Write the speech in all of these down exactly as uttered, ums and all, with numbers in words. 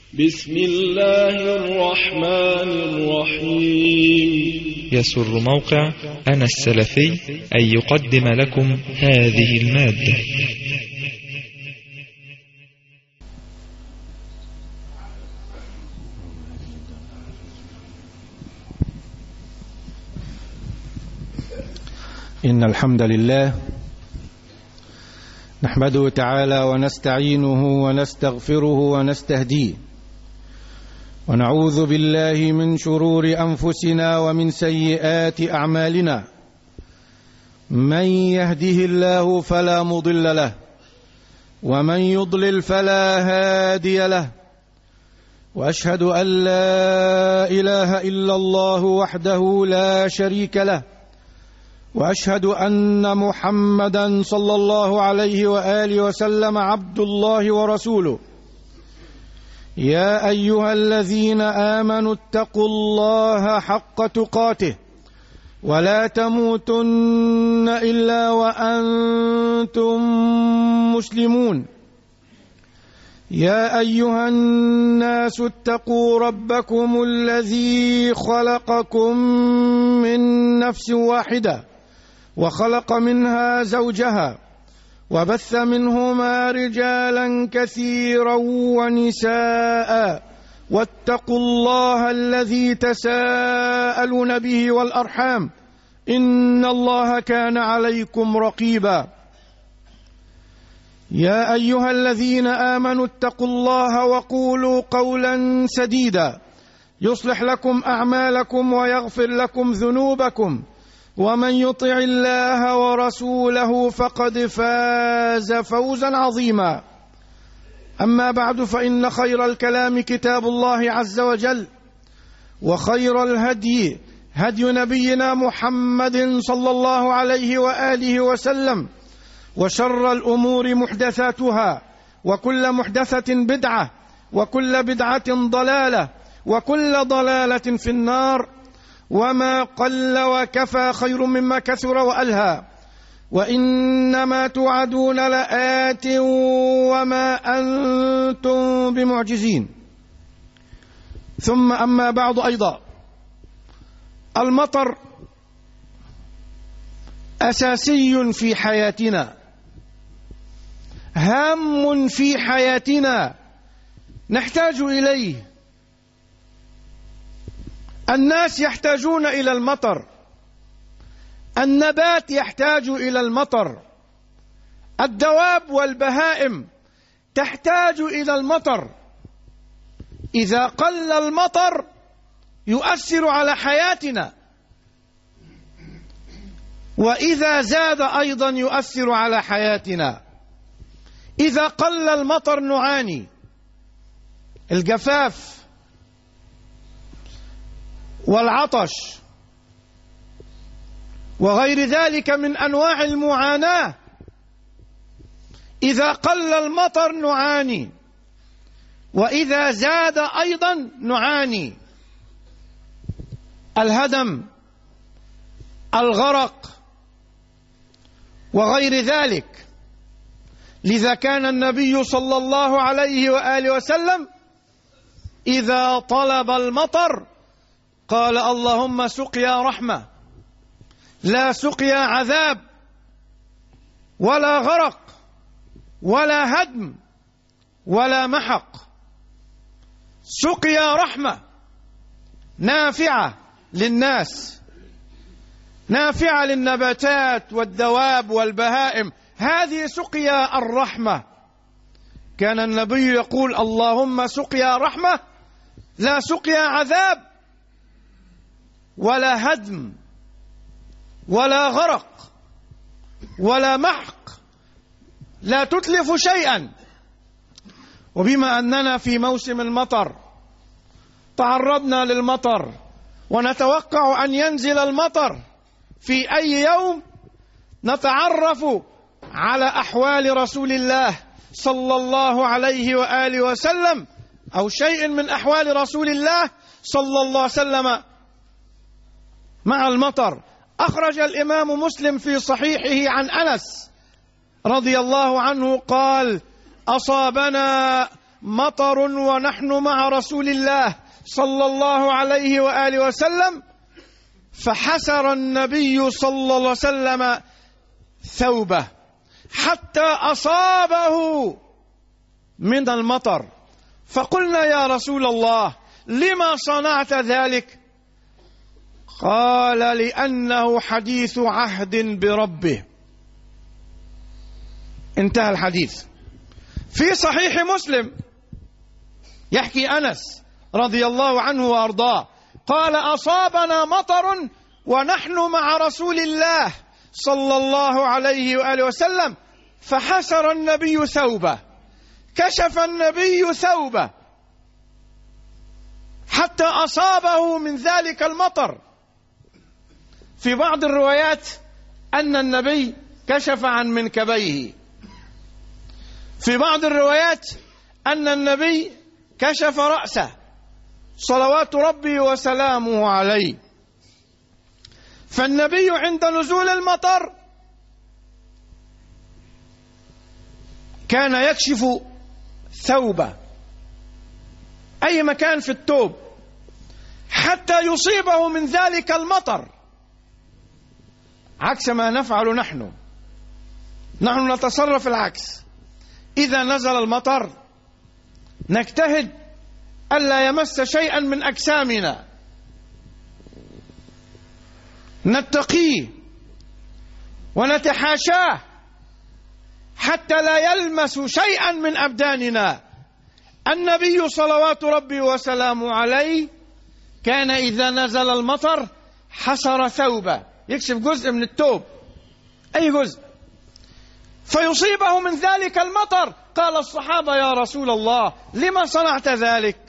بسم الله الرحمن الرحيم. يسر موقع أنا السلفي أن يقدم لكم هذه المادة. إن الحمد لله نحمده تعالى ونستعينه ونستغفره ونستهديه، ونعوذ بالله من شرور أنفسنا ومن سيئات أعمالنا. من يهده الله فلا مضل له، ومن يضلل فلا هادي له، وأشهد أن لا إله إلا الله وحده لا شريك له، وأشهد أن محمدا صلى الله عليه وآله وسلم عبد الله ورسوله. يا أيها الذين آمنوا اتقوا الله حق تقاته ولا تموتن إلا وأنتم مسلمون. يا أيها الناس اتقوا ربكم الذي خلقكم من نفس واحدة وخلق منها زوجها وبث منهما رجالا كثيرا ونساء، واتقوا الله الذي تساءلون به والأرحام، إن الله كان عليكم رقيبا. يا أيها الذين آمنوا اتقوا الله وقولوا قولا سديدا يصلح لكم أعمالكم ويغفر لكم ذنوبكم، ومن يطع الله ورسوله فقد فاز فوزا عظيما. أما بعد، فإن خير الكلام كتاب الله عز وجل، وخير الهدي هدي نبينا محمد صلى الله عليه وآله وسلم، وشر الأمور محدثاتها، وكل محدثة بدعة، وكل بدعة ضلالة، وكل ضلالة في النار. وما قل وكفى خير مما كثر وألهى، وإنما توعدون لآت وما أنتم بمعجزين. ثم أما بعد، أيضا المطر أساسي في حياتنا، هام في حياتنا، نحتاج إليه. الناس يحتاجون إلى المطر، النبات يحتاج إلى المطر، الدواب والبهائم تحتاج إلى المطر. إذا قل المطر يؤثر على حياتنا، وإذا زاد أيضا يؤثر على حياتنا. إذا قل المطر نعاني الجفاف والعطش وغير ذلك من أنواع المعاناة. إذا قل المطر نعاني، وإذا زاد أيضا نعاني الهدم، الغرق وغير ذلك. لذا كان النبي صلى الله عليه وآله وسلم إذا طلب المطر قال: اللهم سقيا رحمة، لا سقيا عذاب ولا غرق ولا هدم ولا محق. سقيا رحمة نافعة للناس، نافعة للنباتات والدواب والبهائم، هذه سقيا الرحمة. كان النبي يقول: اللهم سقيا رحمة، لا سقيا عذاب ولا هدم ولا غرق ولا محق، لا تتلف شيئا. وبما أننا في موسم المطر تعرضنا للمطر، ونتوقع أن ينزل المطر في أي يوم، نتعرف على أحوال رسول الله صلى الله عليه وآله وسلم، أو شيء من أحوال رسول الله صلى الله عليه وسلم مع المطر. أخرج الإمام مسلم في صحيحه عن أنس رضي الله عنه قال: أصابنا مطر ونحن مع رسول الله صلى الله عليه وآله وسلم، فحسر النبي صلى الله عليه وسلم ثوبه حتى أصابه من المطر. فقلنا يا رسول الله لما صنعت ذلك؟ قال لأنه حديث عهد بربه. انتهى الحديث. في صحيح مسلم يحكي أنس رضي الله عنه وأرضاه قال أصابنا مطر ونحن مع رسول الله صلى الله عليه وآله وسلم، فحسر النبي ثوبه، كشف النبي ثوبه حتى أصابه من ذلك المطر. في بعض الروايات أن النبي كشف عن منكبيه، في بعض الروايات أن النبي كشف رأسه صلوات ربي وسلامه عليه. فالنبي عند نزول المطر كان يكشف ثوبه، أي مكان في الثوب، حتى يصيبه من ذلك المطر، عكس ما نفعل نحن. نحن نتصرف العكس. إذا نزل المطر نجتهد ألا يمس شيئا من أجسامنا، نتقيه ونتحاشاه حتى لا يلمس شيئا من أبداننا. النبي صلوات ربي وسلامه عليه كان إذا نزل المطر حسر ثوبه، يكشف جزء من الثوب، أي جزء، فيصيبه من ذلك المطر. قال الصحابة يا رسول الله لما صنعت ذلك؟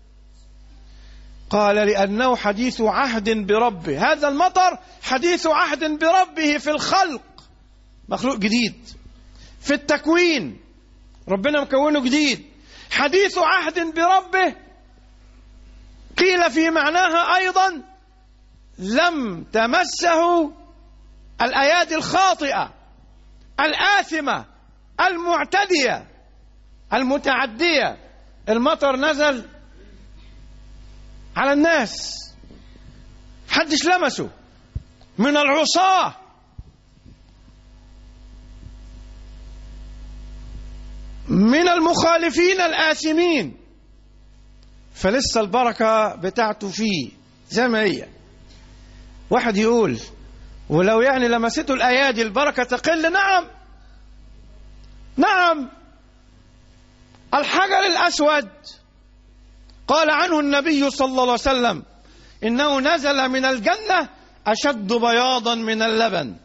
قال لأنه حديث عهد بربه. هذا المطر حديث عهد بربه في الخلق، مخلوق جديد، في التكوين ربنا مكونه جديد، حديث عهد بربه. قيل في معناها أيضا لم تمسه الأيادي الخاطئة الآثمة المعتدية المتعدية. المطر نزل على الناس، حدش لمسه من العصاة، من المخالفين الآثمين، فلسه البركة بتاعته فيه زي ما هي. واحد يقول ولو يعني لمسته الأيادي البركة تقل. نعم نعم. الحجر الأسود قال عنه النبي صلى الله عليه وسلم إنه نزل من الجنة أشد بياضا من اللبن،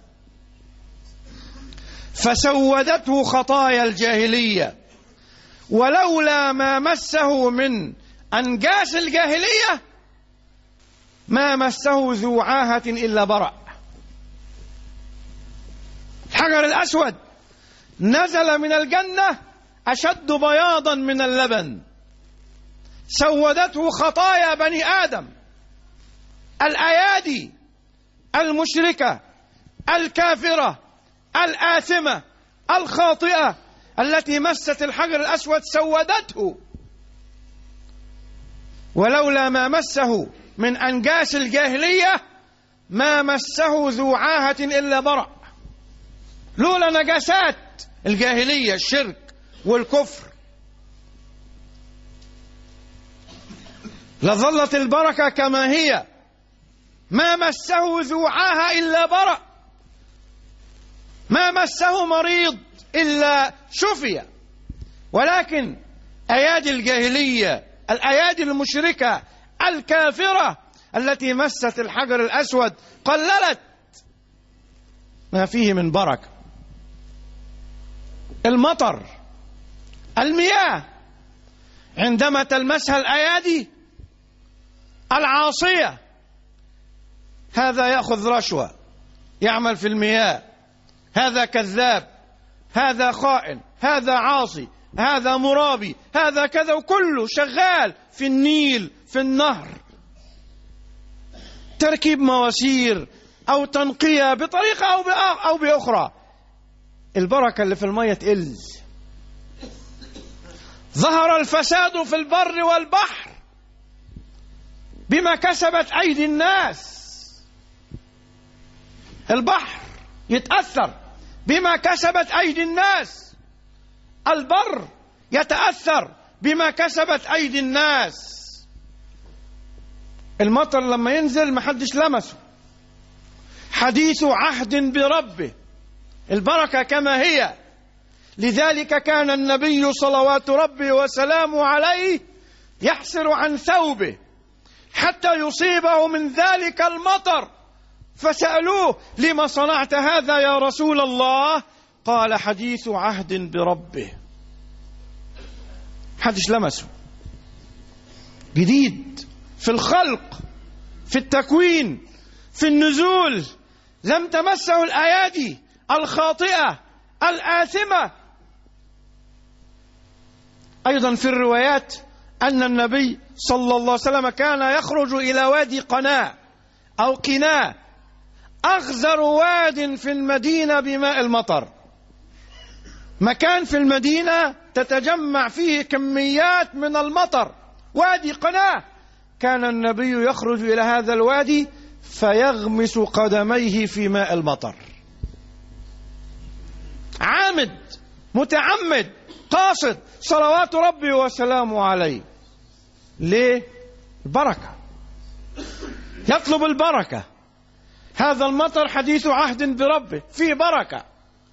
فسودته خطايا الجاهلية، ولولا ما مسه من أنجاس الجاهلية ما مسه ذو عاهة إلا برأ. الحجر الأسود نزل من الجنة أشد بياضا من اللبن، سودته خطايا بني آدم، الأيادي المشركة الكافرة الآثمة الخاطئة التي مست الحجر الأسود سودته، ولولا ما مسه من أنجاس الجاهلية ما مسه ذو عاهة إلا برأ. لولا نجاسات الجاهلية الشرك والكفر لظلت البركة كما هي، ما مسه ذو عاهة إلا برأ، ما مسه مريض إلا شفي. ولكن أيادي الجاهلية الأيادي المشركة الكافرة التي مست الحجر الأسود قللت ما فيه من بركة. المطر، المياه، عندما تلمسها الأيادي العاصية، هذا يأخذ رشوة، يعمل في المياه، هذا كذاب، هذا خائن، هذا عاصي، هذا مرابي، هذا كذا، وكله شغال في النيل في النهر، تركيب مواسير أو تنقية بطريقة أو بأخرى. البركة اللي في المية تقل. ظهر الفساد في البر والبحر بما كسبت أيدي الناس. البحر يتأثر بما كسبت أيدي الناس، البر يتأثر بما كسبت أيدي الناس. المطر لما ينزل محدش لمسه، حديث عهد بربه، البركة كما هي. لذلك كان النبي صلوات ربه وسلامه عليه يحسر عن ثوبه حتى يصيبه من ذلك المطر، فسألوه: لما صنعت هذا يا رسول الله؟ قال: حديث عهد بربه. محدش لمسه، جديد في الخلق، في التكوين، في النزول، لم تمسه الأيادي الخاطئة الآثمة. أيضا في الروايات أن النبي صلى الله عليه وسلم كان يخرج إلى وادي قناة أو قناة، أغزر واد في المدينة بماء المطر، مكان في المدينة تتجمع فيه كميات من المطر، وادي قناة. كان النبي يخرج إلى هذا الوادي فيغمس قدميه في ماء المطر، عامد متعمد قاصد صلوات ربي وسلامه عليه. ليه؟ البركة، يطلب البركة. هذا المطر حديث عهد بربه، فيه بركة،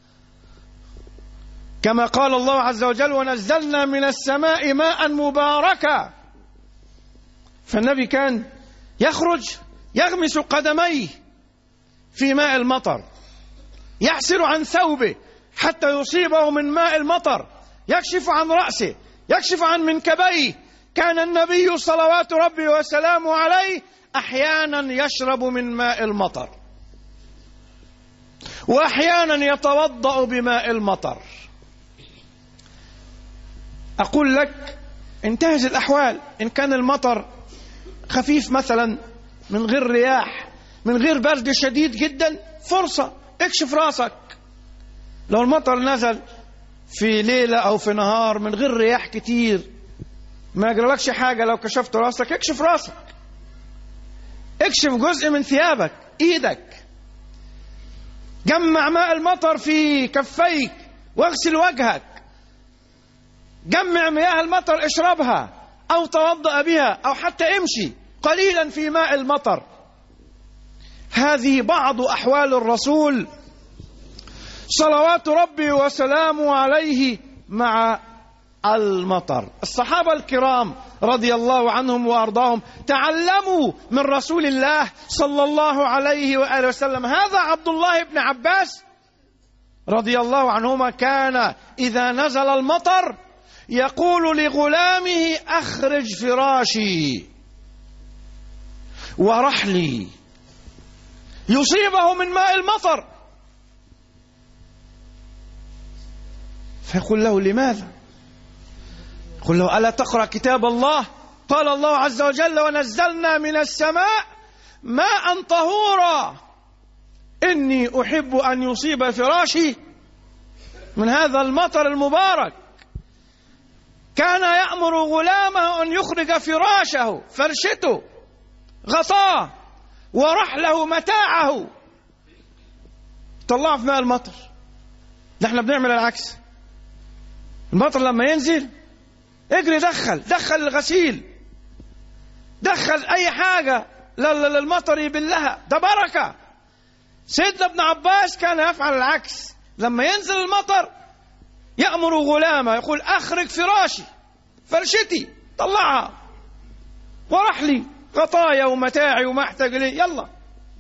كما قال الله عز وجل: ونزلنا من السماء ماء مباركا. فالنبي كان يخرج يغمس قدميه في ماء المطر، يحسر عن ثوبه حتى يصيبه من ماء المطر، يكشف عن رأسه، يكشف عن منكبيه. كان النبي صلوات ربي وسلامه عليه أحيانا يشرب من ماء المطر، وأحيانا يتوضأ بماء المطر. أقول لك انتهز الأحوال، إن كان المطر خفيف مثلا من غير رياح، من غير برد شديد جدا، فرصة اكشف راسك. لو المطر نزل في ليلة أو في نهار من غير رياح كتير، ما يجرلكش حاجة. لو كشفت راسك اكشف راسك، اكشف جزء من ثيابك، ايدك، جمع ماء المطر في كفيك واغسل وجهك، جمع مياه المطر اشربها أو توضأ بها، أو حتى امشي قليلا في ماء المطر. هذه بعض أحوال الرسول صلوات ربي وسلامه عليه مع المطر. الصحابة الكرام رضي الله عنهم وأرضاهم تعلموا من رسول الله صلى الله عليه وآله وسلم. هذا عبد الله بن عباس رضي الله عنهما كان إذا نزل المطر يقول لغلامه: أخرج فراشي ورحلي، يصيبه من ماء المطر. فيقول له: لماذا؟ يقول له: ألا تقرأ كتاب الله؟ قال الله عز وجل: ونزلنا من السماء ماء طهورا إني أحب أن يصيب فراشي من هذا المطر المبارك. كان يأمر غلامه أن يخرج فراشه، فرشته، غطاه، ورحله، متاعه، طلعه في ماء المطر. نحن بنعمل العكس. المطر لما ينزل اجري دخل دخل الغسيل، دخل أي حاجة للمطر يبلها، ده بركة. سيدنا ابن عباس كان يفعل العكس. لما ينزل المطر يأمر غلامه، يقول: أخرج فراشي، فرشتي، طلعها، ورحلي، غطايا ومتاعي وما أحتاج إليه، يلا.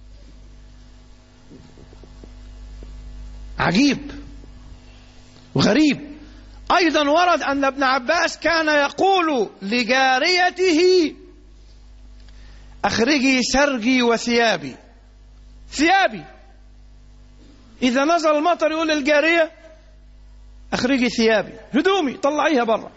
عجيب وغريب. أيضا ورد أن ابن عباس كان يقول لجاريته: أخرجي سرجي وثيابي. ثيابي، إذا نزل المطر يقول للجارية: أخرجي ثيابي، هدومي طلعيها برا.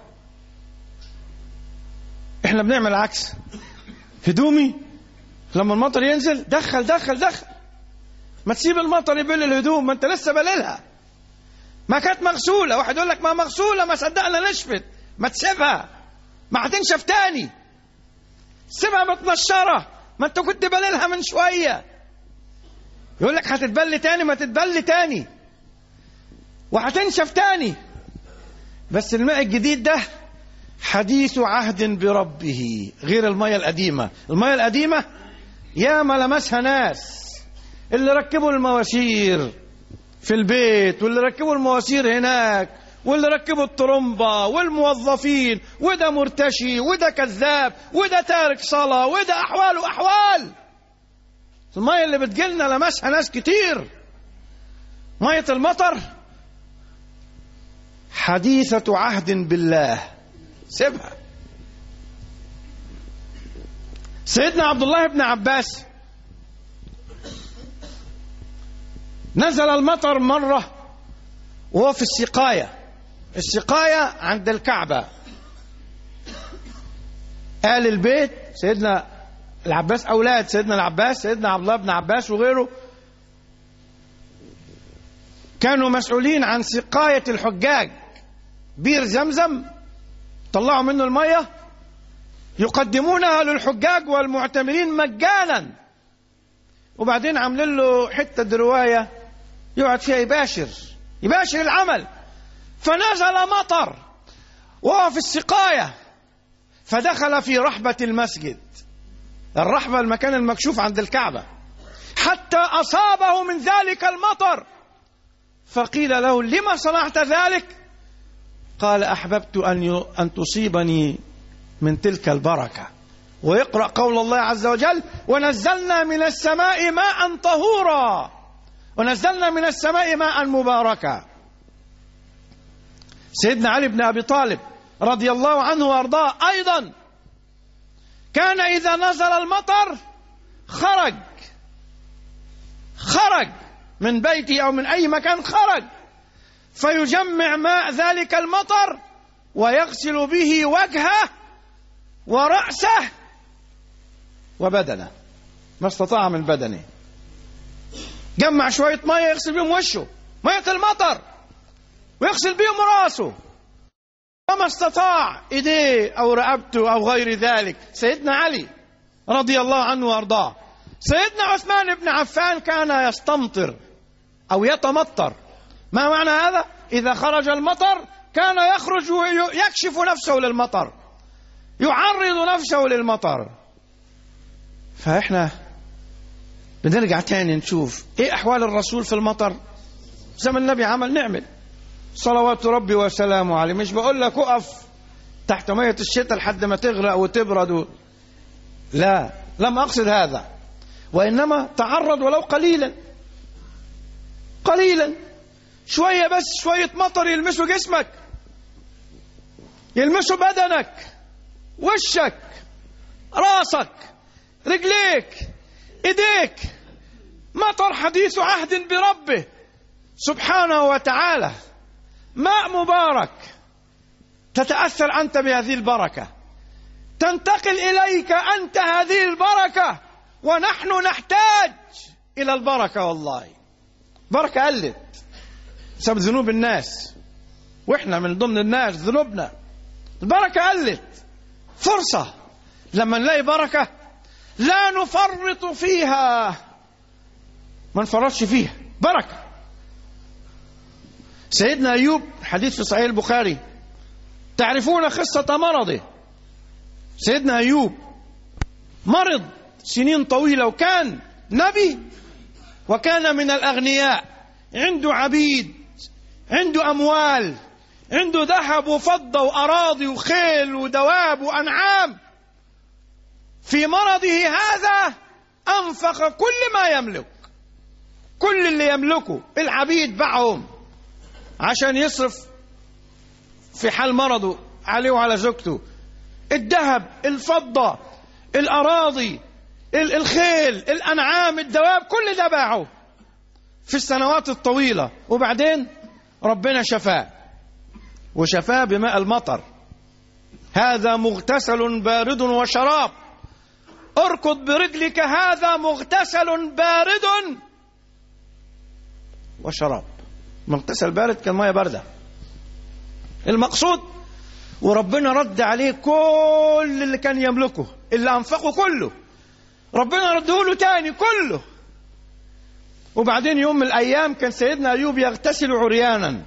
إحنا بنعمل العكس. هدومي لما المطر ينزل دخل دخل دخل، ما تسيب المطر يبل الهدوم، ما أنت لسه بللها، ما كانت مغسولة. واحد يقول لك: ما مغسولة، ما صدقنا نشفت. ما تسيبها، ما هتنشف تاني، سيبها متنشرة، ما انت كنت بللها من شوية. يقول لك هتتبل تاني، ما تتبل تاني وهتنشف تاني. بس الماء الجديد ده حديث عهد بربه، غير المية القديمة. المية القديمة يا ما لمسها ناس، اللي ركبوا المواسير في البيت، واللي ركبوا المواسير هناك، واللي ركبوا الطرمبة، والموظفين، وده مرتشي، وده كذاب، وده تارك صلاة، وده أحوال وأحوال. المية اللي بتجيلنا لمسها ناس كتير. مية المطر حديثة عهد بالله، سيبها. سيدنا عبد الله بن عباس نزل المطر مرة وهو في السقاية. السقاية عند الكعبة. آل البيت سيدنا العباس، أولاد سيدنا العباس، سيدنا عبد الله بن عباس وغيره، كانوا مسؤولين عن سقاية الحجاج. بير زمزم طلعوا منه المية يقدمونها للحجاج والمعتمرين مجانا، وبعدين عاملين له حتة درواية يقعد فيها يباشر يباشر العمل. فنزل مطر وهو في السقاية، فدخل في رحبة المسجد. الرحبة المكان المكشوف عند الكعبة، حتى أصابه من ذلك المطر. فقيل له: لما صنعت ذلك؟ قال: أحببت أن أن تصيبني من تلك البركة. ويقرأ قول الله عز وجل: ونزلنا من السماء ماء طهورا، ونزلنا من السماء ماء مباركا. سيدنا علي بن أبي طالب رضي الله عنه وأرضاه أيضا كان إذا نزل المطر خرج خرج من بيته أو من أي مكان، خرج فيجمع ماء ذلك المطر ويغسل به وجهه ورأسه وبدنه ما استطاع من بدنه. جمع شوية مية يغسل بهم وشه، مية المطر، ويغسل بهم رأسه، وما استطاع إيديه أو رقبته أو غير ذلك. سيدنا علي رضي الله عنه وأرضاه. سيدنا عثمان بن عفان كان يستمطر أو يتمطر. ما معنى هذا؟ إذا خرج المطر كان يخرج ويكشف نفسه للمطر، يعرض نفسه للمطر. فإحنا بنرجع تاني نشوف إيه أحوال الرسول في المطر. زي ما النبي عمل نعمل، صلوات ربي وسلامه عليه. مش بقول لك اقف تحت مية الشتاء لحد ما تغرق وتبرد، لا، لم أقصد هذا، وإنما تعرض ولو قليلا قليلا، شوية بس، شوية مطر يلمسوا جسمك، يلمسوا بدنك، وشك، راسك، رجليك، ايديك. مطر حديث عهد بربه سبحانه وتعالى، ماء مبارك، تتأثر أنت بهذه البركة، تنتقل إليك أنت هذه البركة، ونحن نحتاج إلى البركة. والله بركة قلت بسبب ذنوب الناس، وإحنا من ضمن الناس ذنوبنا. البركة قلت. فرصة لما نلاقي بركة لا نفرط فيها، ما نفرطش فيها. بركة. سيدنا أيوب، حديث في صحيح البخاري، تعرفون قصة مرضه. سيدنا أيوب مرض سنين طويلة، وكان نبي، وكان من الأغنياء، عنده عبيد، عنده أموال، عنده ذهب وفضة وأراضي وخيل ودواب وأنعام. في مرضه هذا أنفق كل ما يملك، كل اللي يملكه. العبيد باعهم عشان يصرف في حال مرضه عليه وعلى زوجته. الذهب، الفضة، الأراضي، الخيل، الأنعام، الدواب، كل ده باعه في السنوات الطويلة. وبعدين ربنا شفاه، وشفاه بماء المطر. هذا مغتسل بارد وشراب. اركض برجلك، هذا مغتسل بارد وشراب. مغتسل بارد كان مية باردة. المقصود وربنا رد عليه كل اللي كان يملكه، اللي أنفقه كله ربنا رده له تاني كله. وبعدين يوم من الأيام كان سيدنا أيوب يغتسل عريانا،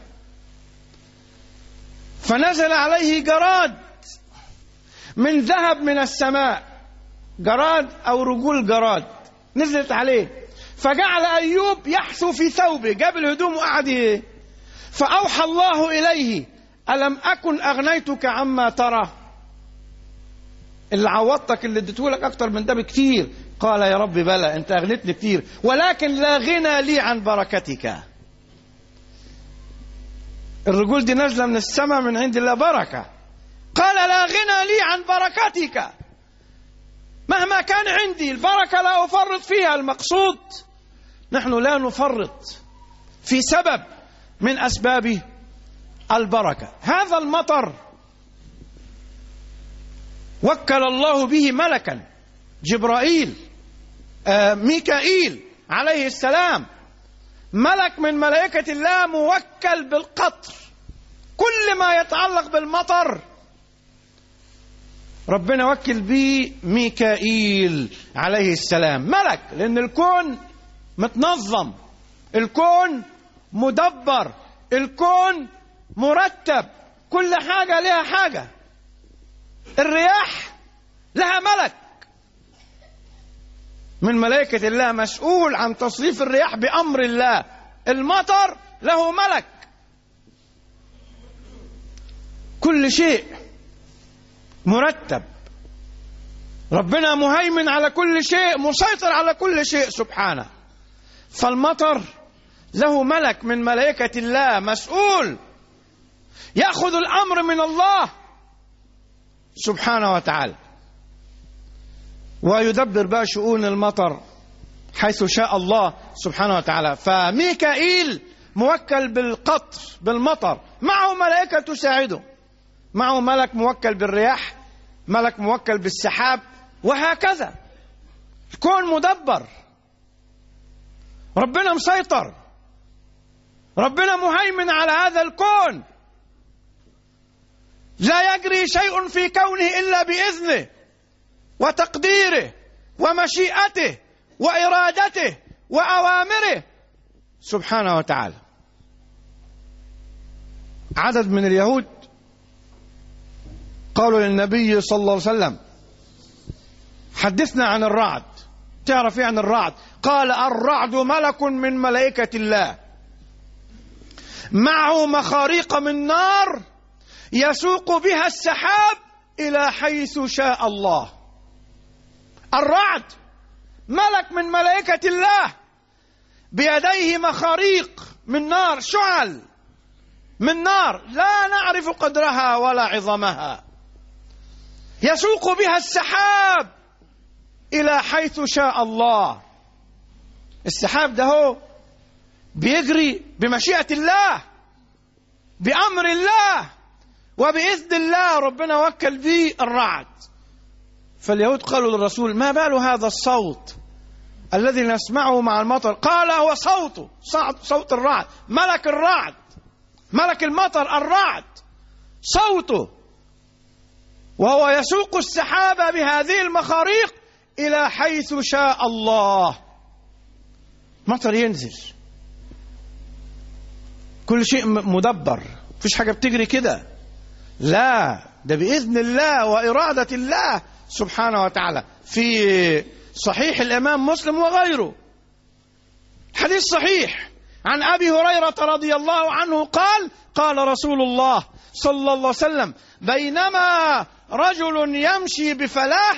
فنزل عليه جراد من ذهب من السماء، جراد أو رجول جراد نزلت عليه، فجعل أيوب يحثو في ثوبه، جاب الهدوم وقعد ايه. فأوحى الله إليه: ألم أكن أغنيتك عما ترى؟ اللي عوضتك، اللي اديتهولك أكتر من ده بكتير. قال: يا رب بلى، أنت أغنيتني كتير، ولكن لا غنى لي عن بركتك. الرجول دي نازلة من السماء من عند الله بركة. قال: لا غنى لي عن بركتك، مهما كان عندي البركة لا أفرط فيها. المقصود نحن لا نفرط في سبب من أسباب البركة. هذا المطر وكل الله به ملكا، جبرائيل آه ميكائيل عليه السلام، ملك من ملائكة الله موكل بالقطر. كل ما يتعلق بالمطر ربنا وكل به ميكائيل عليه السلام، ملك، لأن الكون متنظم، الكون مدبر، الكون مرتب، كل حاجة لها حاجة. الرياح لها ملك من ملائكة الله مسؤول عن تصريف الرياح بأمر الله. المطر له ملك. كل شيء مرتب، ربنا مهيمن على كل شيء، مسيطر على كل شيء سبحانه. فالمطر له ملك من ملائكة الله مسؤول يأخذ الأمر من الله سبحانه وتعالى، ويدبر بقى شؤون المطر حيث شاء الله سبحانه وتعالى. فميكائيل موكل بالقطر بالمطر، معه ملائكة تساعده، معه ملك موكل بالرياح، ملك موكل بالسحاب، وهكذا. الكون مدبر، ربنا مسيطر، ربنا مهيمن على هذا الكون. لا يجري شيء في كونه إلا بإذنه وتقديره ومشيئته وإرادته وأوامره سبحانه وتعالى. عدد من اليهود قالوا للنبي صلى الله عليه وسلم: حدثنا عن الرعد. تعرف ايه عن الرعد؟ قال: الرعد ملك من ملائكة الله، معه مخاريق من نار يسوق بها السحاب إلى حيث شاء الله. الرعد ملك من ملائكة الله، بيديه مخاريق من نار، شعل من نار لا نعرف قدرها ولا عظمها، يسوق بها السحاب إلى حيث شاء الله. السحاب ده هو بيجري بمشيئة الله، بأمر الله، وبإذن الله. ربنا وكل به الرعد. فاليهود قالوا للرسول: ما بال هذا الصوت الذي نسمعه مع المطر؟ قال: هو صوته، صوت الرعد، ملك الرعد، ملك المطر الرعد، صوته، وهو يسوق السحاب بهذه المخاريق إلى حيث شاء الله. مطر ينزل، كل شيء مدبر، مفيش حاجة بتجري كده، لا، ده بإذن الله وإرادة الله سبحانه وتعالى. في صحيح الإمام مسلم وغيره حديث صحيح عن أبي هريرة رضي الله عنه قال: قال رسول الله صلى الله عليه وسلم: بينما رجل يمشي بفلاة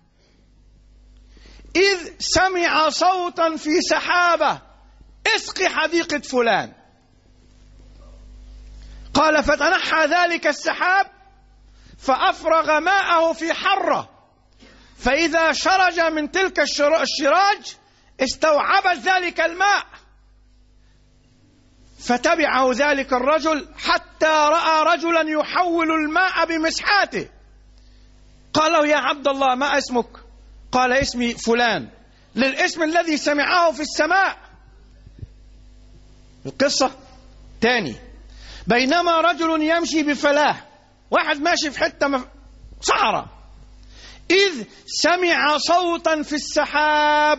إذ سمع صوتا في سحابة: اسق حديقة فلان. قال: فتنحى ذلك السحاب فأفرغ ماءه في حرة، فإذا شرج من تلك الشراج استوعبت ذلك الماء، فتبعه ذلك الرجل حتى رأى رجلا يحول الماء بمسحاته. قال له: يا عبد الله، ما اسمك؟ قال: اسمي فلان، للاسم الذي سمعه في السماء. القصة تاني: بينما رجل يمشي بفلاة، واحد ماشي في حتة مف... صحراء، إذ سمع صوتا في السحاب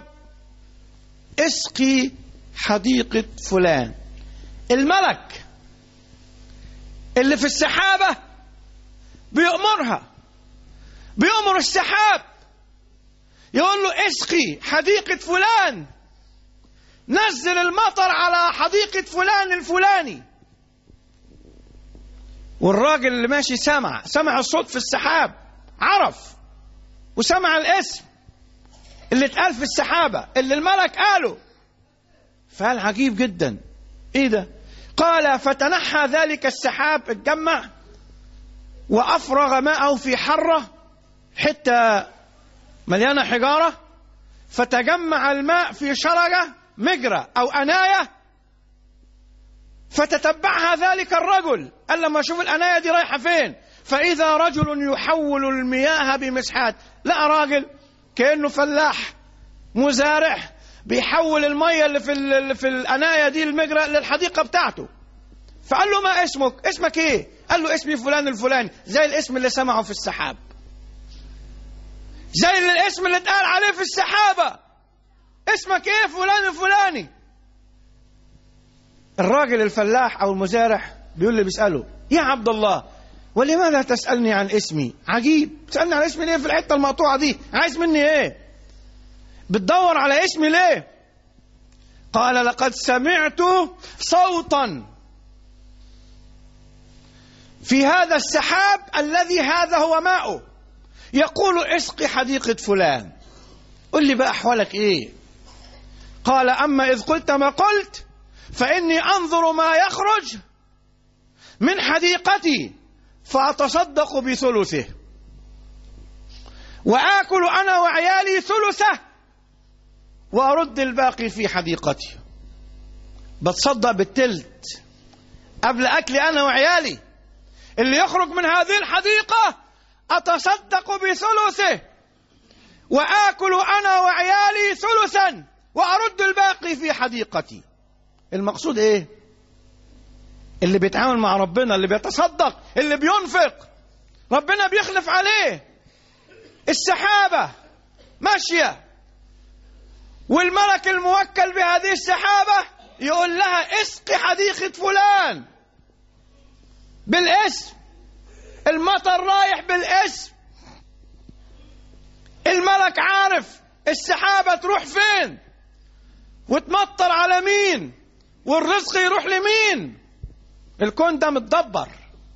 اسقي حديقة فلان. الملك اللي في السحابة بيأمرها، بيأمر السحاب يقول له اسقي حديقة فلان، نزل المطر على حديقة فلان الفلاني. والراجل اللي ماشي سمع سمع الصوت في السحاب، عرف وسمع الاسم اللي اتقال في السحابة اللي الملك قاله، فقال عجيب جدا، ايه ده؟ قال فتنحى ذلك السحاب، اتجمع وأفرغ ماءه في حرة، حتة مليانة حجارة، فتجمع الماء في شرجة مجرى أو أناية، فتتبعها ذلك الرجل. قال لما أشوف الأناية دي رايحة فين، فإذا رجل يحول المياه بمسحات. لقى راجل كأنه فلاح مزارع بيحول المية اللي في, اللي في الأناية دي المجرى للحديقة بتاعته. فقال له ما اسمك؟ اسمك ايه؟ قال له اسمي فلان الفلاني، زي الاسم اللي سمعه في السحاب، زي الاسم اللي اتقال عليه في السحابة. اسمك ايه؟ فلان الفلاني. الراجل الفلاح او المزارع بيقول لي بيسأله يا عبد الله ولماذا تسألني عن اسمي؟ عجيب، تسألني عن اسمي ليه في الحتة المقطوعة دي؟ عايز مني ايه؟ بتدور على اسمي ليه؟ قال لقد سمعت صوتا في هذا السحاب الذي هذا هو ماؤه يقول اسقي حديقة فلان. قل لي بقى أحوالك إيه؟ قال أما إذ قلت ما قلت فإني أنظر ما يخرج من حديقتي فأتصدق بثلثه وآكل أنا وعيالي ثلثه وأرد الباقي في حديقتي. بتصدق بالتلت قبل أكلي أنا وعيالي، اللي يخرج من هذه الحديقة أتصدق بثلثه وآكل أنا وعيالي ثلثا وأرد الباقي في حديقتي. المقصود إيه؟ اللي بيتعامل مع ربنا، اللي بيتصدق، اللي بينفق، ربنا بيخلف عليه. السحابة ماشية والملك الموكل بهذه السحابة يقول لها اسقي حديقة فلان بالاسم، المطر رايح بالاسم، الملك عارف السحابة تروح فين وتمطر على مين والرزق يروح لمين. الكون ده متدبر،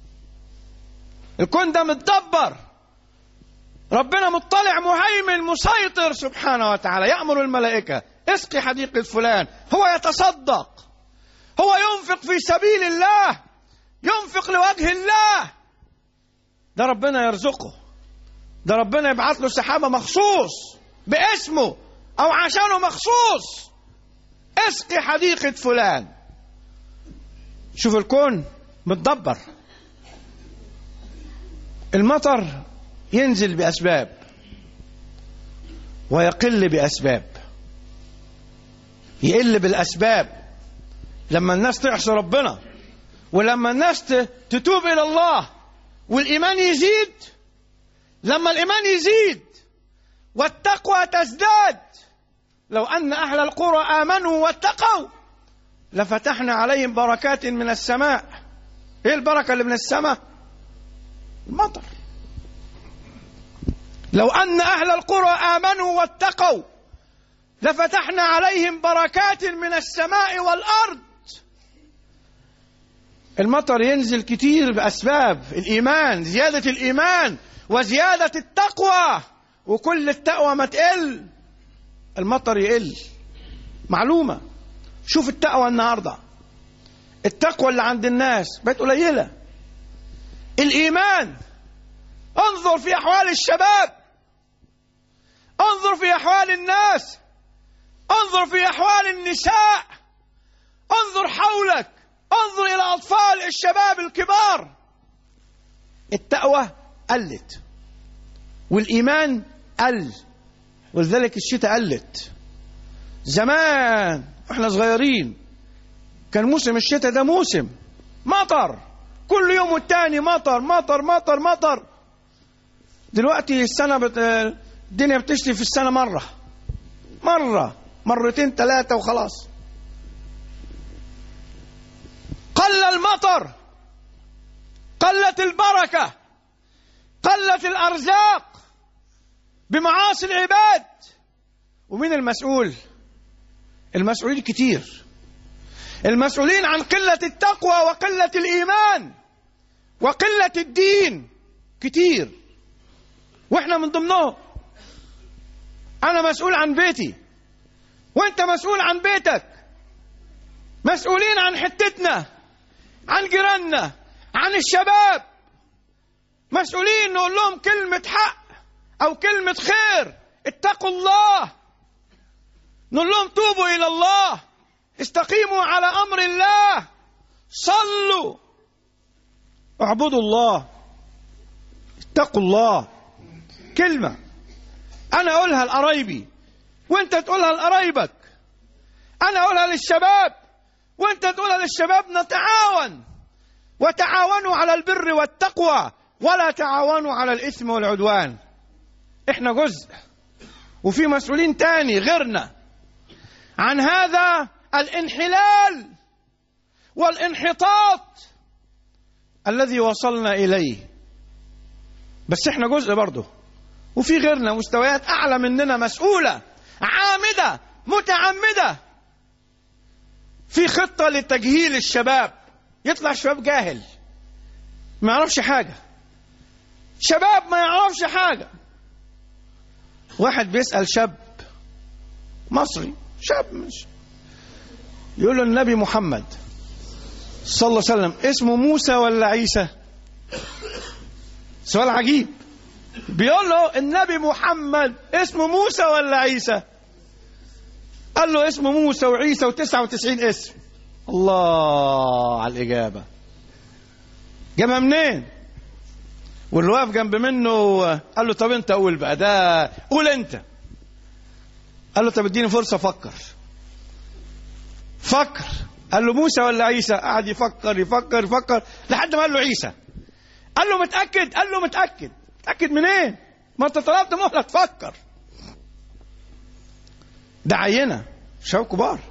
الكون ده متدبر، ربنا مطلع مهيمن مسيطر سبحانه وتعالى. يأمر الملائكة اسقي حديقة فلان، هو يتصدق، هو ينفق في سبيل الله، ينفق لوجه الله. ده ربنا يرزقه، ده ربنا يبعث له سحابة مخصوص باسمه أو عشانه مخصوص. اسقي حديقة فلان. شوف الكون متدبر. المطر ينزل بأسباب ويقل بأسباب، يقل بالأسباب لما الناس تعصي ربنا، ولما الناس تتوب إلى الله والإيمان يزيد. لما الإيمان يزيد والتقوى تزداد. لو أن أهل القرى آمنوا واتقوا لفتحنا عليهم بركات من السماء. إيه البركة اللي من السماء؟ المطر. لو أن أهل القرى آمنوا واتقوا لفتحنا عليهم بركات من السماء والأرض. المطر ينزل كتير بأسباب الإيمان، زيادة الإيمان وزيادة التقوى، وكل التقوى ما تقل المطر يقل. معلومة، شوف التقوى النهاردة، التقوى اللي عند الناس بقت قليلة. الإيمان، انظر في أحوال الشباب، انظر في أحوال الناس، انظر في أحوال النساء، انظر حولك، انظر إلى أطفال الشباب الكبار. التقوى قلت والإيمان قل، ولذلك الشتاء قلت. زمان احنا صغيرين كان موسم الشتاء ده موسم مطر كل يوم والتاني مطر مطر مطر مطر. دلوقتي السنة بت... الدنيا بتشتي في السنة مرة مرة مرتين ثلاثة وخلاص. قل المطر، قلت البركة، قلت الأرزاق بمعاصي العباد. ومين المسؤول؟ المسؤولين كتير، المسؤولين عن قلة التقوى وقلة الإيمان وقلة الدين كتير، واحنا من ضمنهم. أنا مسؤول عن بيتي وانت مسؤول عن بيتك، مسؤولين عن حتتنا، عن جيراننا، عن الشباب، مسؤولين نقول لهم كلمة حق أو كلمة خير، اتقوا الله، نقول لهم توبوا إلى الله، استقيموا على أمر الله، صلوا، اعبدوا الله، اتقوا الله. كلمة أنا أقولها لقرايبي وأنت تقولها لقرايبك، أنا أقولها للشباب وأنت تقولها للشباب. نتعاون، وتعاونوا على البر والتقوى ولا تعاونوا على الإثم والعدوان. إحنا جزء وفي مسؤولين تاني غيرنا عن هذا الانحلال والانحطاط الذي وصلنا إليه، بس إحنا جزء برضه، وفي غيرنا مستويات أعلى مننا مسؤولة عامدة متعمدة في خطة لتجهيل الشباب. يطلع شباب جاهل ما يعرفش حاجة، شباب ما يعرفش حاجة. واحد بيسأل شاب مصري، شاب مش يقول له النبي محمد صلى الله عليه وسلم اسمه موسى ولا عيسى؟ سؤال عجيب. بيقول له النبي محمد اسمه موسى ولا عيسى؟ قال له اسمه موسى وعيسى وتسعة وتسعين اسم. الله على الإجابة، جابها منين؟ واللي واقف جنب منه قال له طب انت قول بقى، ده قول انت. قال له طب اديني فرصة افكر. فكر، قال له موسى ولا عيسى؟ قعد يفكر يفكر يفكر لحد ما قال له عيسى. قال له متأكد؟ قال له متأكد. متأكد منين؟ إيه؟ ما انت طلبت مهلة تفكر. ده عينة شباب كبار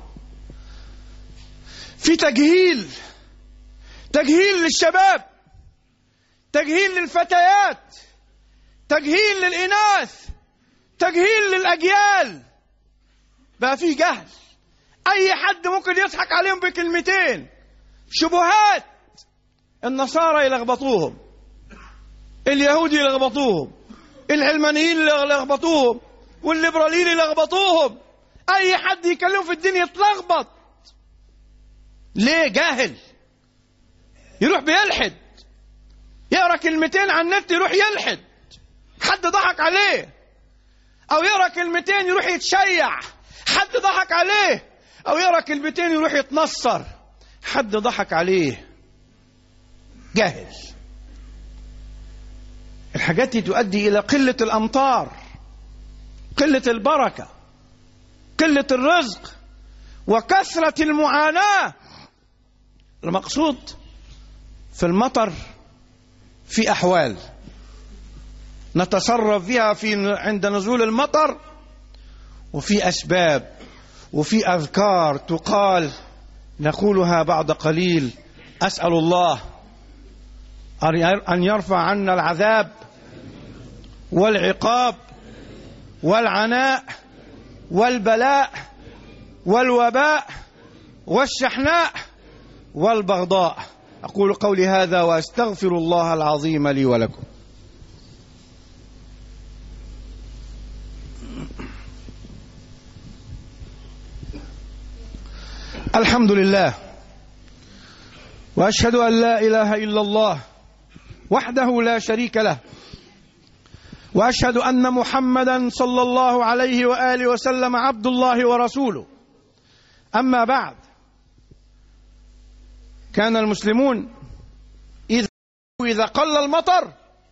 في تجهيل، تجهيل للشباب، تجهيل للفتيات، تجهيل للإناث، تجهيل للأجيال. بقى فيه جهل، أي حد ممكن يضحك عليهم بكلمتين، شبهات. النصارى يلخبطوهم، اليهود يلخبطوهم، العلمانيين يلخبطوهم، والليبراليين يلخبطوهم. أي حد يكلمه في الدين يتلخبط. ليه؟ جاهل، يروح بيلحد، يقرأ كلمتين على النت يروح يلحد، حد ضحك عليه. أو يقرأ كلمتين يروح يتشيع، حد ضحك عليه. أو يقرأ كلمتين يروح يتنصر، حد ضحك عليه. جاهل. الحاجات دي تؤدي إلى قلة الأمطار، قلة البركة، قلة الرزق، وكثرة المعاناة. المقصود في المطر في أحوال نتصرف فيها في عند نزول المطر، وفي أسباب، وفي أذكار تقال نقولها بعد قليل. أسأل الله أن يرفع عنا العذاب والعقاب والعناء والبلاء والوباء والشحناء والبغضاء. أقول قولي هذا وأستغفر الله العظيم لي ولكم. الحمد لله، وأشهد أن لا إله إلا الله وحده لا شريك له، وأشهد أن محمدا صلى الله عليه وآله وسلم عبد الله ورسوله. أما بعد، كان المسلمون إذا إذا قل المطر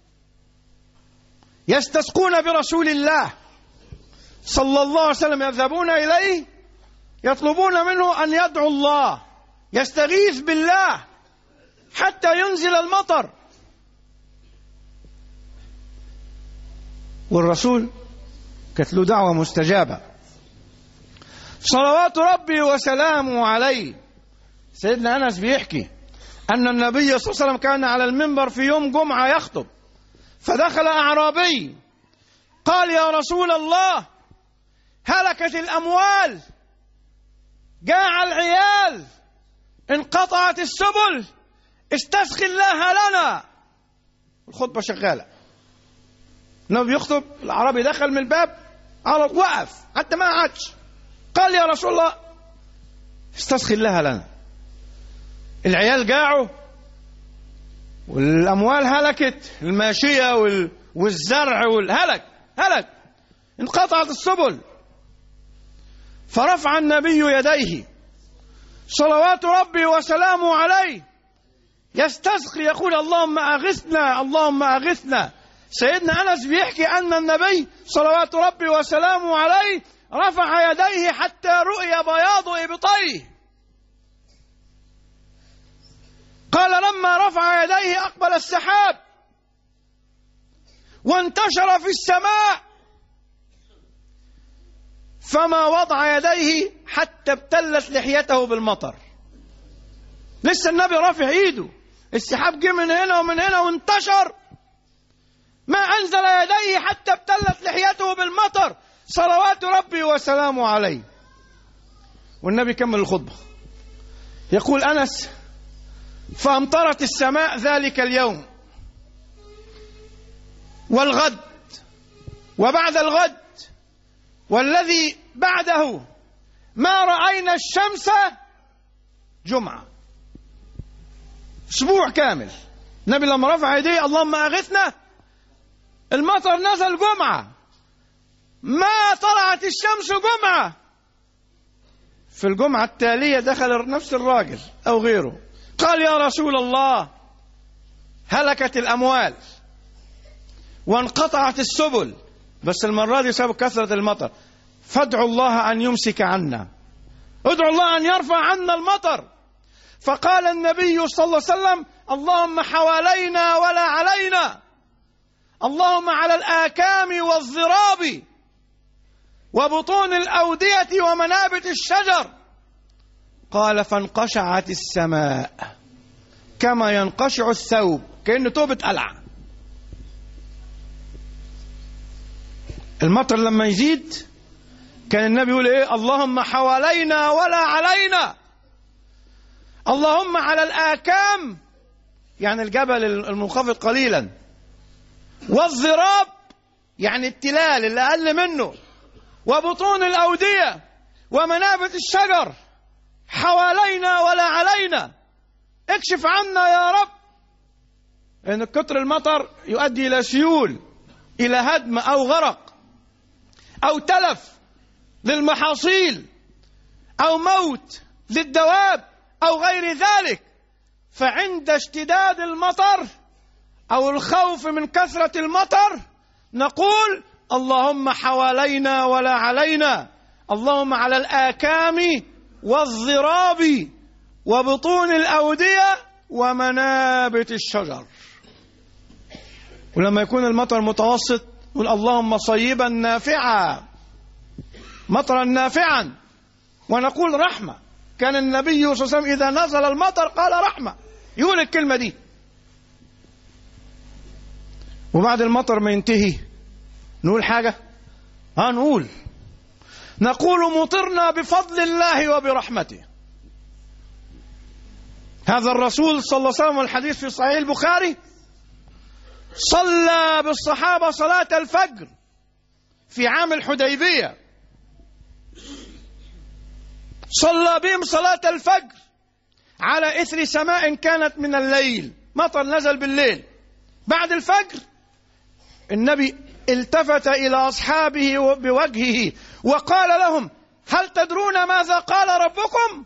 يستسقون برسول الله صلى الله عليه وسلم، يذهبون إليه يطلبون منه أن يدعو الله، يستغيث بالله حتى ينزل المطر. والرسول كانت له دعوة مستجابة صلوات ربي وسلامه عليه. سيدنا أنس بيحكي أن النبي صلى الله عليه وسلم كان على المنبر في يوم جمعة يخطب، فدخل أعرابي قال: يا رسول الله، هلكت الأموال، جاع العيال، انقطعت السبل، استسقي الله لنا. الخطبة شغالة، النبي يخطب، الأعرابي دخل من الباب على وقف حتى ما عادش، قال: يا رسول الله، استسقي الله لنا، العيال جاعوا والأموال هلكت، الماشية والزرع والهلك هلك، انقطعت السبل. فرفع النبي يديه صلوات ربي وسلامه عليه يستسقي، يقول: اللهم أغثنا، اللهم أغثنا. سيدنا أنس بيحكي أن النبي صلوات ربي وسلامه عليه رفع يديه حتى رؤي بياض إبطيه. قال: لما رفع يديه أقبل السحاب وانتشر في السماء، فما وضع يديه حتى ابتلت لحيته بالمطر. لسه النبي رافع ايده، السحاب جه من هنا ومن هنا وانتشر، ما أنزل يديه حتى ابتلت لحيته بالمطر صلوات ربي وسلامه عليه. والنبي كمل الخطبة يقول أنس: فأمطرت السماء ذلك اليوم والغد وبعد الغد والذي بعده، ما رأينا الشمس جمعة. أسبوع كامل النبي لما رفع يديه اللهم أغثنا، المطر نزل جمعة، ما طلعت الشمس جمعة. في الجمعة التالية دخل نفس الراجل أو غيره قال: يا رسول الله، هلكت الأموال وانقطعت السبل، بس المرة دي سبب كثرة المطر، فادعوا الله أن يمسك عنا، ادعوا الله أن يرفع عنا المطر. فقال النبي صلى الله عليه وسلم: اللهم حوالينا ولا علينا، اللهم على الآكام والضراب وبطون الأودية ومنابت الشجر. قال: فانقشعت السماء كما ينقشع الثوب، كأنه توبة قلعة. المطر لما يزيد كان النبي يقول ايه؟ اللهم حوالينا ولا علينا، اللهم على الآكام يعني الجبل المنخفض قليلا، والضراب يعني التلال اللي أقل منه، وبطون الأودية ومنابت الشجر، حوالينا ولا علينا، اكشف عنا يا رب. لأن كتر المطر يؤدي إلى سيول، إلى هدم أو غرق أو تلف للمحاصيل أو موت للدواب أو غير ذلك. فعند اشتداد المطر أو الخوف من كثرة المطر نقول: اللهم حوالينا ولا علينا، اللهم على الآكام والضراب وبطون الأودية ومنابت الشجر. ولما يكون المطر متوسط نقول: اللهم صيبا نافعا، مطرا نافعا. ونقول رحمة، كان النبي صلى الله عليه وسلم إذا نزل المطر قال رحمة، يقول الكلمة دي. وبعد المطر ما ينتهي نقول حاجة، ها نقول نقول: مطرنا بفضل الله وبرحمته. هذا الرسول صلى الله عليه وسلم، والحديث في صحيح البخاري، صلى بالصحابة صلاة الفجر في عام الحديبية، صلى بهم صلاة الفجر على إثر سماء كانت من الليل، مطر نزل بالليل. بعد الفجر النبي التفت إلى أصحابه بوجهه وقال لهم: هل تدرون ماذا قال ربكم؟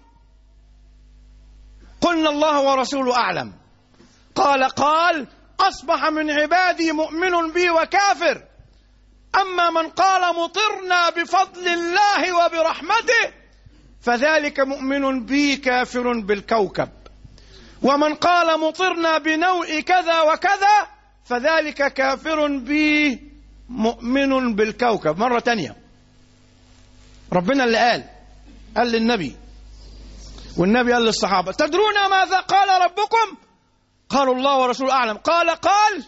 قلنا: الله ورسوله أعلم. قال قال أصبح من عبادي مؤمن بي وكافر، أما من قال مطرنا بفضل الله وبرحمته فذلك مؤمن بي كافر بالكوكب. ومن قال مطرنا بنوء كذا وكذا فذلك كافر بي مؤمن بالكوكب. مرة تانية ربنا اللي قال قال للنبي، والنبي قال للصحابة: تدرون ماذا قال ربكم؟ قالوا: الله ورسوله أعلم. قال قال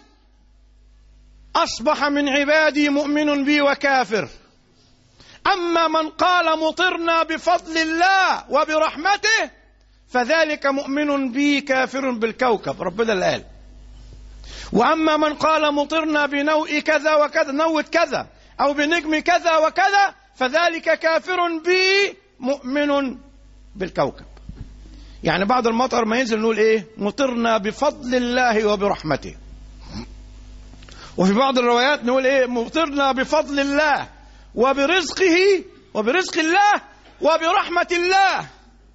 أصبح من عبادي مؤمن بي وكافر، أما من قال مطرنا بفضل الله وبرحمته فذلك مؤمن بي كافر بالكوكب. ربنا اللي قال. وأما من قال مطرنا بنوء كذا وكذا، نوة كذا أو بنجم كذا وكذا، فذلك كافر بي مؤمن بالكوكب. يعني بعد المطر ما ينزل نقول إيه؟ مطرنا بفضل الله وبرحمته. وفي بعض الروايات نقول إيه؟ مطرنا بفضل الله وبرزقه وبرزق الله وبرحمة الله.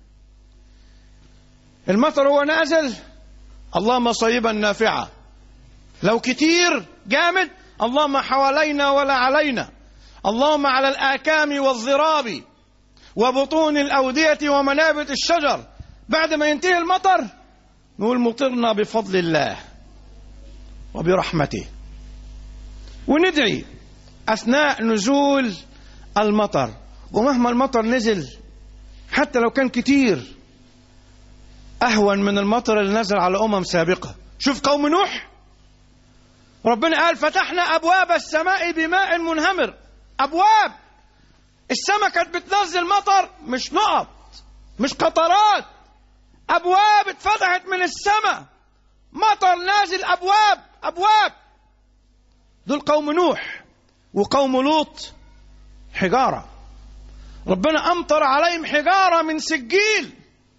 المطر هو نازل، اللهم صيبا نافعا. لو كتير جامد، اللهم حوالينا ولا علينا، اللهم على الآكام والضراب وبطون الأودية ومنابت الشجر. بعد ما ينتهي المطر نقول مطرنا بفضل الله وبرحمته، وندعي أثناء نزول المطر. ومهما المطر نزل حتى لو كان كتير أهون من المطر اللي نزل على أمم سابقة. شوف قوم نوح، ربنا قال: فتحنا أبواب السماء بماء منهمر. أبواب السماء كانت بتنزل مطر، مش نقط، مش قطرات، أبواب اتفتحت من السماء، مطر نازل، أبواب أبواب. دول قوم نوح. وقوم لوط حجارة، ربنا أمطر عليهم حجارة من سجيل،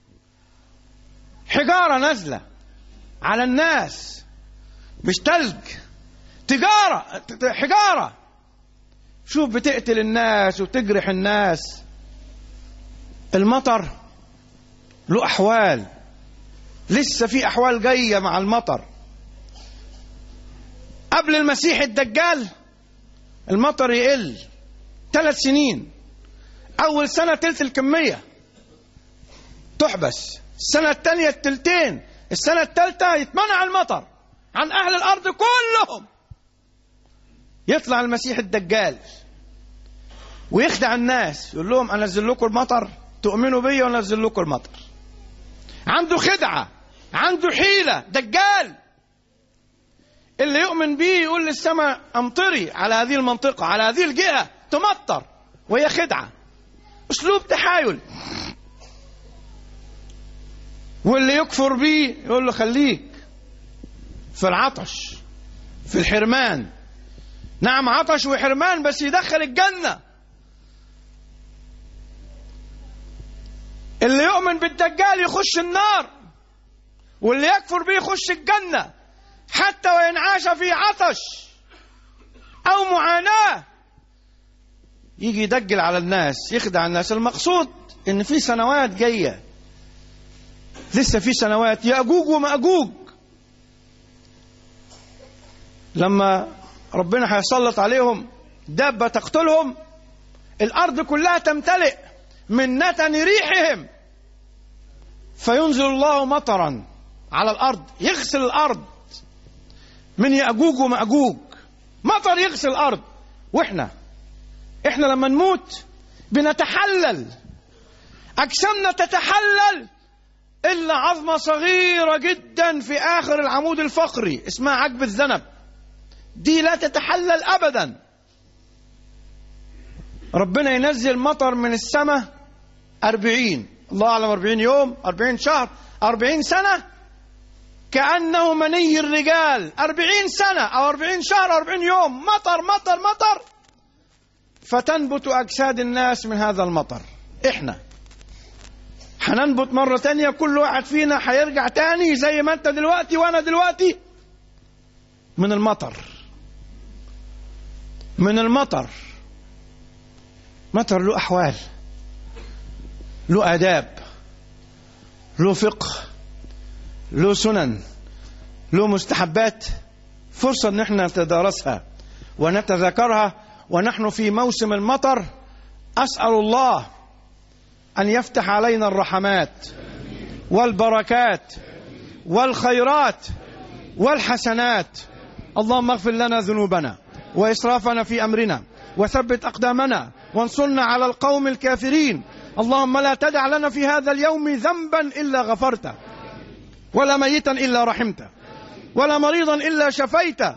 حجارة نازلة على الناس، مش تلج، تجارة حجارة. شوف بتقتل الناس وتجرح الناس. المطر له أحوال، لسه في أحوال جاية مع المطر. قبل المسيح الدجال المطر يقل ثلاث سنين. أول سنة تلت الكمية تحبس، السنة الثانية التلتين، السنة الثالثة يتمنع المطر عن أهل الأرض كلهم. يطلع المسيح الدجال ويخدع الناس، يقول لهم أنزل لكم المطر، تؤمنوا بي وأنزل لكم المطر. عنده خدعة، عنده حيلة، دجال. اللي يؤمن بيه يقول للسماء أمطري على هذه المنطقة، على هذه الجهة، تمطر، وهي خدعة، أسلوب تحايل. واللي يكفر بيه يقول له خليك في العطش، في الحرمان. نعم عطش وحرمان، بس يدخل الجنة. اللي يؤمن بالدجال يخش النار، واللي يكفر بيه يخش الجنة، حتى وإن عاش في عطش أو معاناة. يجي يدجل على الناس، يخدع الناس. المقصود إن في سنوات جاية، لسه في سنوات، يأجوج ومأجوج. لما ربنا هيسلط عليهم دابة تقتلهم، الأرض كلها تمتلئ من نتن ريحهم، فينزل الله مطرا على الأرض يغسل الأرض من يأجوج ومأجوج. مطر يغسل الأرض. وإحنا إحنا لما نموت بنتحلل، أجسامنا تتحلل إلا عظمة صغيرة جدا في آخر العمود الفقري اسمها عجب الذنب، دي لا تتحلل أبدا. ربنا ينزل مطر من السماء أربعين، الله أعلم، أربعين يوم، أربعين شهر، أربعين سنة، كأنه مني الرجال. أربعين سنة أو أربعين شهر أو أربعين يوم، مطر مطر مطر، فتنبت أجساد الناس من هذا المطر. إحنا هننبت مرة تانية، كل واحد فينا هيرجع تاني زي ما أنت دلوقتي وأنا دلوقتي من المطر. من المطر. مطر له أحوال، له آداب، له فقه، له سنن، له مستحبات. فرصة ان احنا نتدارسها ونتذكرها ونحن في موسم المطر. أسأل الله أن يفتح علينا الرحمات والبركات والخيرات والحسنات. اللهم اغفر لنا ذنوبنا وإسرافنا في أمرنا وثبت أقدامنا وانصرنا على القوم الكافرين. اللهم لا تدع لنا في هذا اليوم ذنبا إلا غفرته، ولا ميتا إلا رحمته، ولا مريضا إلا شفيته،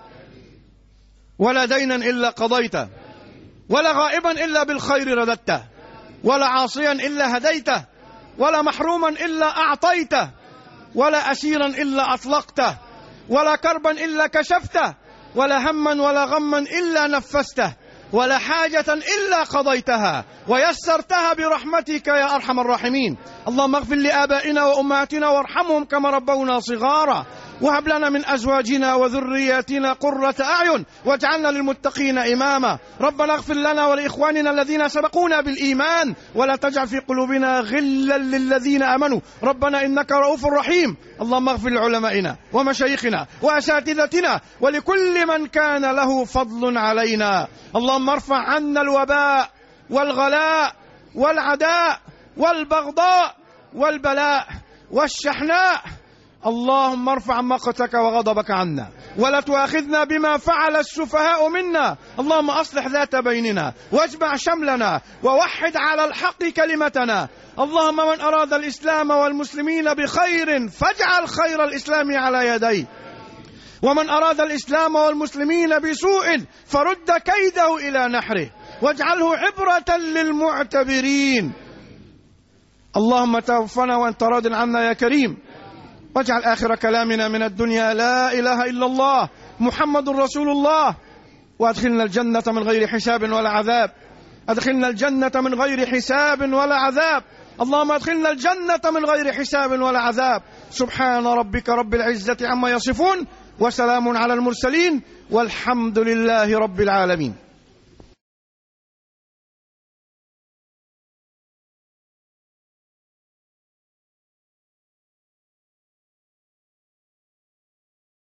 ولا دينا إلا قضيته، ولا غائبا إلا بالخير رددته، ولا عاصيا إلا هديته، ولا محروما إلا أعطيته، ولا أسيرا إلا أطلقته، ولا كربا إلا كشفته، ولا هما ولا غما إلا نفسته، ولا حاجة إلا قضيتها ويسرتها برحمتك يا أرحم الراحمين. اللهم اغفر لآبائنا وأمهاتنا وارحمهم كما ربونا صغارا، وهب لنا من أزواجنا وذرياتنا قرة أعين واجعلنا للمتقين إماما. ربنا اغفر لنا ولإخواننا الذين سبقونا بالإيمان ولا تجعل في قلوبنا غلا للذين آمنوا ربنا إنك رؤوف رحيم. اللهم اغفر لعلمائنا ومشايخنا وأساتذتنا ولكل من كان له فضل علينا. اللهم ارفع عنا الوباء والغلاء والعداء والبغضاء والبلاء والشحناء. اللهم ارفع مقتك وغضبك عنا ولا تؤاخذنا بما فعل السفهاء منا. اللهم أصلح ذات بيننا واجمع شملنا ووحد على الحق كلمتنا. اللهم من أراد الإسلام والمسلمين بخير فاجعل خير الإسلام على يديه، ومن أراد الإسلام والمسلمين بسوء فرد كيده إلى نحره واجعله عبرة للمعتبرين. اللهم توفنا وأنت راض عنا يا كريم، واجعل آخر كلامنا من الدنيا لا إله إلا الله محمد رسول الله، وأدخلنا الجنة من غير حساب ولا عذاب. أدخلنا الجنة من غير حساب ولا عذاب. اللهم أدخلنا الجنة من غير حساب ولا عذاب. سبحان ربك رب العزة عما يصفون وسلام على المرسلين والحمد لله رب العالمين.